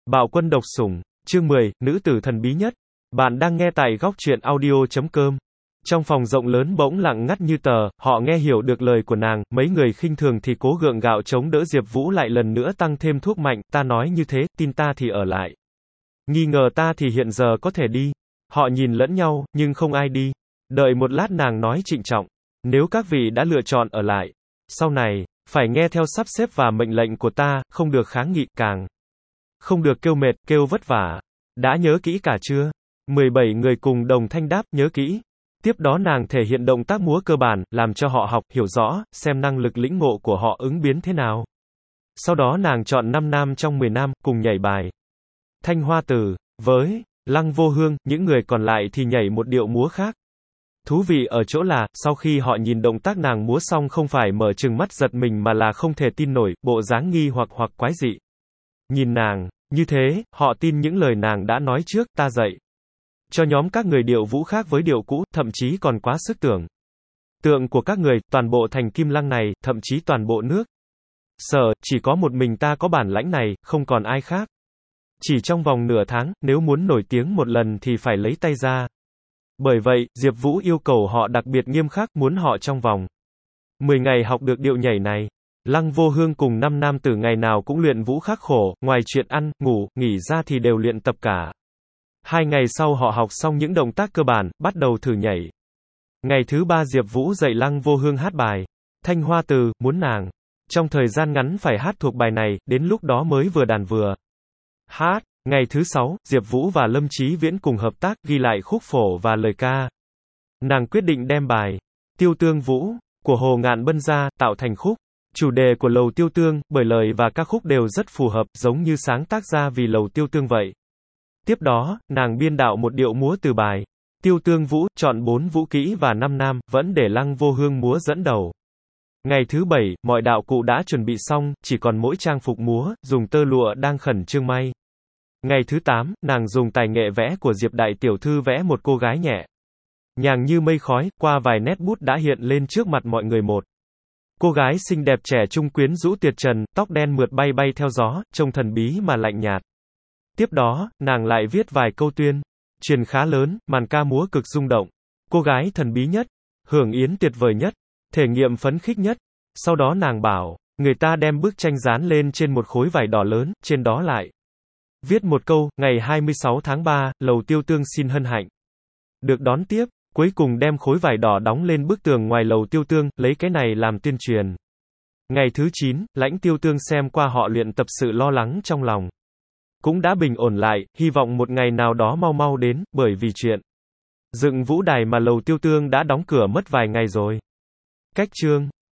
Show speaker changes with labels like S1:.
S1: Bạo quân độc sủng, chương 10, nữ tử thần bí nhất. Bạn đang nghe tại góc truyện audio.com. Trong phòng rộng lớn bỗng lặng ngắt như tờ, họ nghe hiểu được lời của nàng, mấy người khinh thường thì cố gượng gạo chống đỡ Diệp Vũ lại lần nữa tăng thêm thuốc mạnh, ta nói như thế, tin ta thì ở lại. Nghi ngờ ta thì hiện giờ có thể đi. Họ nhìn lẫn nhau, nhưng không ai đi. Đợi một lát nàng nói trịnh trọng. Nếu các vị đã lựa chọn ở lại, sau này, phải nghe theo sắp xếp và mệnh lệnh của ta, không được kháng nghị, càng không được kêu mệt, kêu vất vả. Đã nhớ kỹ cả chưa? 17 người cùng đồng thanh đáp, nhớ kỹ. Tiếp đó nàng thể hiện động tác múa cơ bản, làm cho họ học, hiểu rõ, xem năng lực lĩnh ngộ của họ ứng biến thế nào. Sau đó nàng chọn 5 nam trong 10 nam, cùng nhảy bài Thanh Hoa Tử, với Lăng Vô Hương, những người còn lại thì nhảy một điệu múa khác. Thú vị ở chỗ là, sau khi họ nhìn động tác nàng múa xong không phải mở trừng mắt giật mình mà là không thể tin nổi, bộ dáng nghi hoặc quái dị. Nhìn nàng, như thế, họ tin những lời nàng đã nói trước, ta dạy cho nhóm các người điệu vũ khác với điệu cũ, thậm chí còn quá sức tưởng tượng của các người, toàn bộ thành Kim Lăng này, thậm chí toàn bộ nước Sở, chỉ có một mình ta có bản lãnh này, không còn ai khác. Chỉ trong vòng nửa tháng, nếu muốn nổi tiếng một lần thì phải lấy tay ra. Bởi vậy, Diệp Vũ yêu cầu họ đặc biệt nghiêm khắc, muốn họ trong vòng 10 ngày học được điệu nhảy này. Lăng Vô Hương cùng 5 nam tử ngày nào cũng luyện vũ khắc khổ, ngoài chuyện ăn, ngủ, nghỉ ra thì đều luyện tập cả. 2 ngày sau họ học xong những động tác cơ bản, bắt đầu thử nhảy. Ngày thứ 3 Diệp Vũ dạy Lăng Vô Hương hát bài Thanh Hoa Từ, muốn nàng trong thời gian ngắn phải hát thuộc bài này, đến lúc đó mới vừa đàn vừa hát. Ngày thứ 6, Diệp Vũ và Lâm Chí Viễn cùng hợp tác, ghi lại khúc phổ và lời ca. Nàng quyết định đem bài Tiêu Tương Vũ của Hồ Ngạn Bân ra, tạo thành khúc chủ đề của Lầu Tiêu Tương, bởi lời và ca khúc đều rất phù hợp, giống như sáng tác ra vì Lầu Tiêu Tương vậy. Tiếp đó, nàng biên đạo một điệu múa từ bài Tiêu Tương Vũ, chọn 4 vũ kỹ và 5 nam, vẫn để Lăng Vô Hương múa dẫn đầu. Ngày thứ 7, mọi đạo cụ đã chuẩn bị xong, chỉ còn mỗi trang phục múa, dùng tơ lụa đang khẩn trương may. Ngày thứ 8, nàng dùng tài nghệ vẽ của Diệp đại tiểu thư vẽ một cô gái nhẹ nhàng như mây khói, qua vài nét bút đã hiện lên trước mặt mọi người một cô gái xinh đẹp trẻ trung quyến rũ tuyệt trần, tóc đen mượt bay bay theo gió, trông thần bí mà lạnh nhạt. Tiếp đó, nàng lại viết vài câu tuyên truyền khá lớn, màn ca múa cực rung động. Cô gái thần bí nhất, hưởng yến tuyệt vời nhất, thể nghiệm phấn khích nhất. Sau đó nàng bảo người ta đem bức tranh dán lên trên một khối vải đỏ lớn, trên đó lại viết một câu, ngày 26 tháng 3, Lầu Tiêu Tương xin hân hạnh được đón tiếp. Cuối cùng đem khối vải đỏ đóng lên bức tường ngoài Lầu Tiêu Tương, lấy cái này làm tuyên truyền. Ngày thứ 9, Lãnh Tiêu Tương xem qua họ luyện tập, sự lo lắng trong lòng cũng đã bình ổn lại, hy vọng một ngày nào đó mau mau đến, bởi vì chuyện dựng vũ đài mà Lầu Tiêu Tương đã đóng cửa mất vài ngày rồi. Cách chương